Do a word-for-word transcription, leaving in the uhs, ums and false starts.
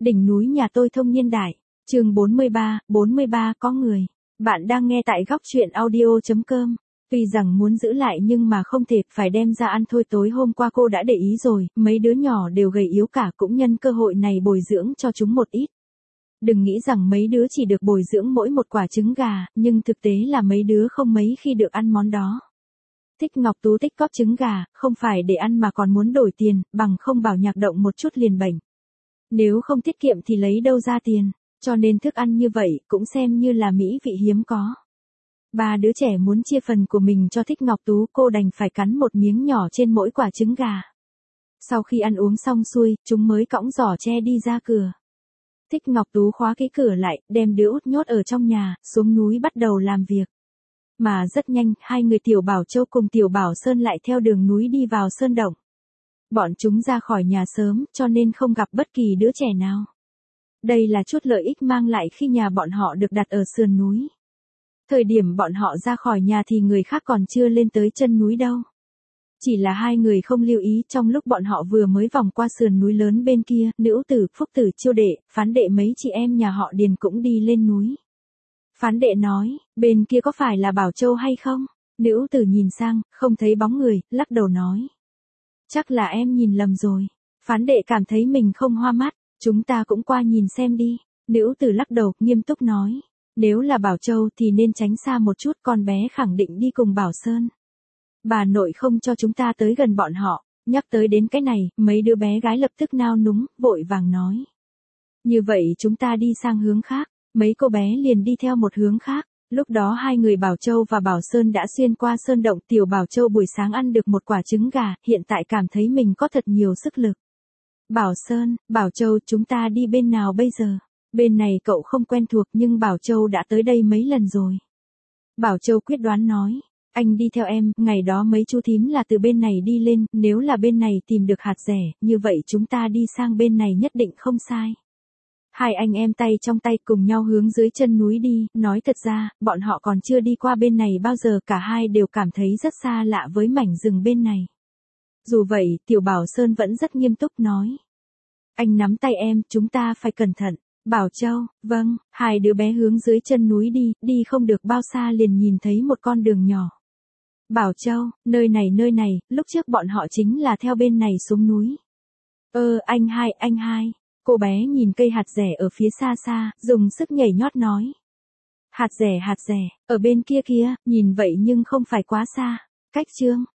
Đỉnh núi nhà tôi thông niên đại, chương bốn mươi ba, bốn mươi ba có người. Bạn đang nghe tại góc truyện audio chấm com. Tuy rằng muốn giữ lại nhưng mà không thể, phải đem ra ăn thôi. Tối hôm qua cô đã để ý rồi, mấy đứa nhỏ đều gầy yếu cả, cũng nhân cơ hội này bồi dưỡng cho chúng một ít. Đừng nghĩ rằng mấy đứa chỉ được bồi dưỡng mỗi một quả trứng gà, nhưng thực tế là mấy đứa không mấy khi được ăn món đó. Thích Ngọc Tú tích cóp trứng gà, không phải để ăn mà còn muốn đổi tiền, bằng không bảo nhạc động một chút liền bệnh. Nếu không tiết kiệm thì lấy đâu ra tiền, cho nên thức ăn như vậy cũng xem như là mỹ vị hiếm có. Ba đứa trẻ muốn chia phần của mình cho Thích Ngọc Tú, cô đành phải cắn một miếng nhỏ trên mỗi quả trứng gà. Sau khi ăn uống xong xuôi, chúng mới cõng giỏ tre đi ra cửa. Thích Ngọc Tú khóa cái cửa lại, đem đứa út nhốt ở trong nhà, xuống núi bắt đầu làm việc. Mà rất nhanh, hai người Tiểu Bảo Châu cùng Tiểu Bảo Sơn lại theo đường núi đi vào sơn động. Bọn chúng ra khỏi nhà sớm, cho nên không gặp bất kỳ đứa trẻ nào. Đây là chút lợi ích mang lại khi nhà bọn họ được đặt ở sườn núi. Thời điểm bọn họ ra khỏi nhà thì người khác còn chưa lên tới chân núi đâu. Chỉ là hai người không lưu ý, trong lúc bọn họ vừa mới vòng qua sườn núi lớn bên kia, Nữ Tử, Phúc Tử, Chiêu Đệ, Phán Đệ mấy chị em nhà họ Điền cũng đi lên núi. Phán Đệ nói, bên kia có phải là Bảo Châu hay không? Nữ Tử nhìn sang, không thấy bóng người, lắc đầu nói. Chắc là em nhìn lầm rồi. Phán Đệ cảm thấy mình không hoa mắt, chúng ta cũng qua nhìn xem đi. Nữ Tử lắc đầu, nghiêm túc nói. Nếu là Bảo Châu thì nên tránh xa một chút, con bé khẳng định đi cùng Bảo Sơn. Bà nội không cho chúng ta tới gần bọn họ. Nhắc tới đến cái này, mấy đứa bé gái lập tức nao núng, vội vàng nói. Như vậy chúng ta đi sang hướng khác. Mấy cô bé liền đi theo một hướng khác. Lúc đó hai người Bảo Châu và Bảo Sơn đã xuyên qua sơn động. Tiểu Bảo Châu buổi sáng ăn được một quả trứng gà, hiện tại cảm thấy mình có thật nhiều sức lực. Bảo Sơn, Bảo Châu, chúng ta đi bên nào bây giờ? Bên này cậu không quen thuộc nhưng Bảo Châu đã tới đây mấy lần rồi. Bảo Châu quyết đoán nói. Anh đi theo em, ngày đó mấy chú thím là từ bên này đi lên, nếu là bên này tìm được hạt rẻ, như vậy chúng ta đi sang bên này nhất định không sai. Hai anh em tay trong tay cùng nhau hướng dưới chân núi đi, nói thật ra, bọn họ còn chưa đi qua bên này bao giờ, cả hai đều cảm thấy rất xa lạ với mảnh rừng bên này. Dù vậy, Tiểu Bảo Sơn vẫn rất nghiêm túc nói. Anh nắm tay em, chúng ta phải cẩn thận. Bảo Châu, vâng, hai đứa bé hướng dưới chân núi đi, đi không được bao xa liền nhìn thấy một con đường nhỏ. Bảo Châu, nơi này nơi này, lúc trước bọn họ chính là theo bên này xuống núi. Ơ, anh hai, anh hai. Cô bé nhìn cây hạt rẻ ở phía xa xa, dùng sức nhảy nhót nói. Hạt rẻ hạt rẻ, ở bên kia kia, nhìn vậy nhưng không phải quá xa. Cách chương,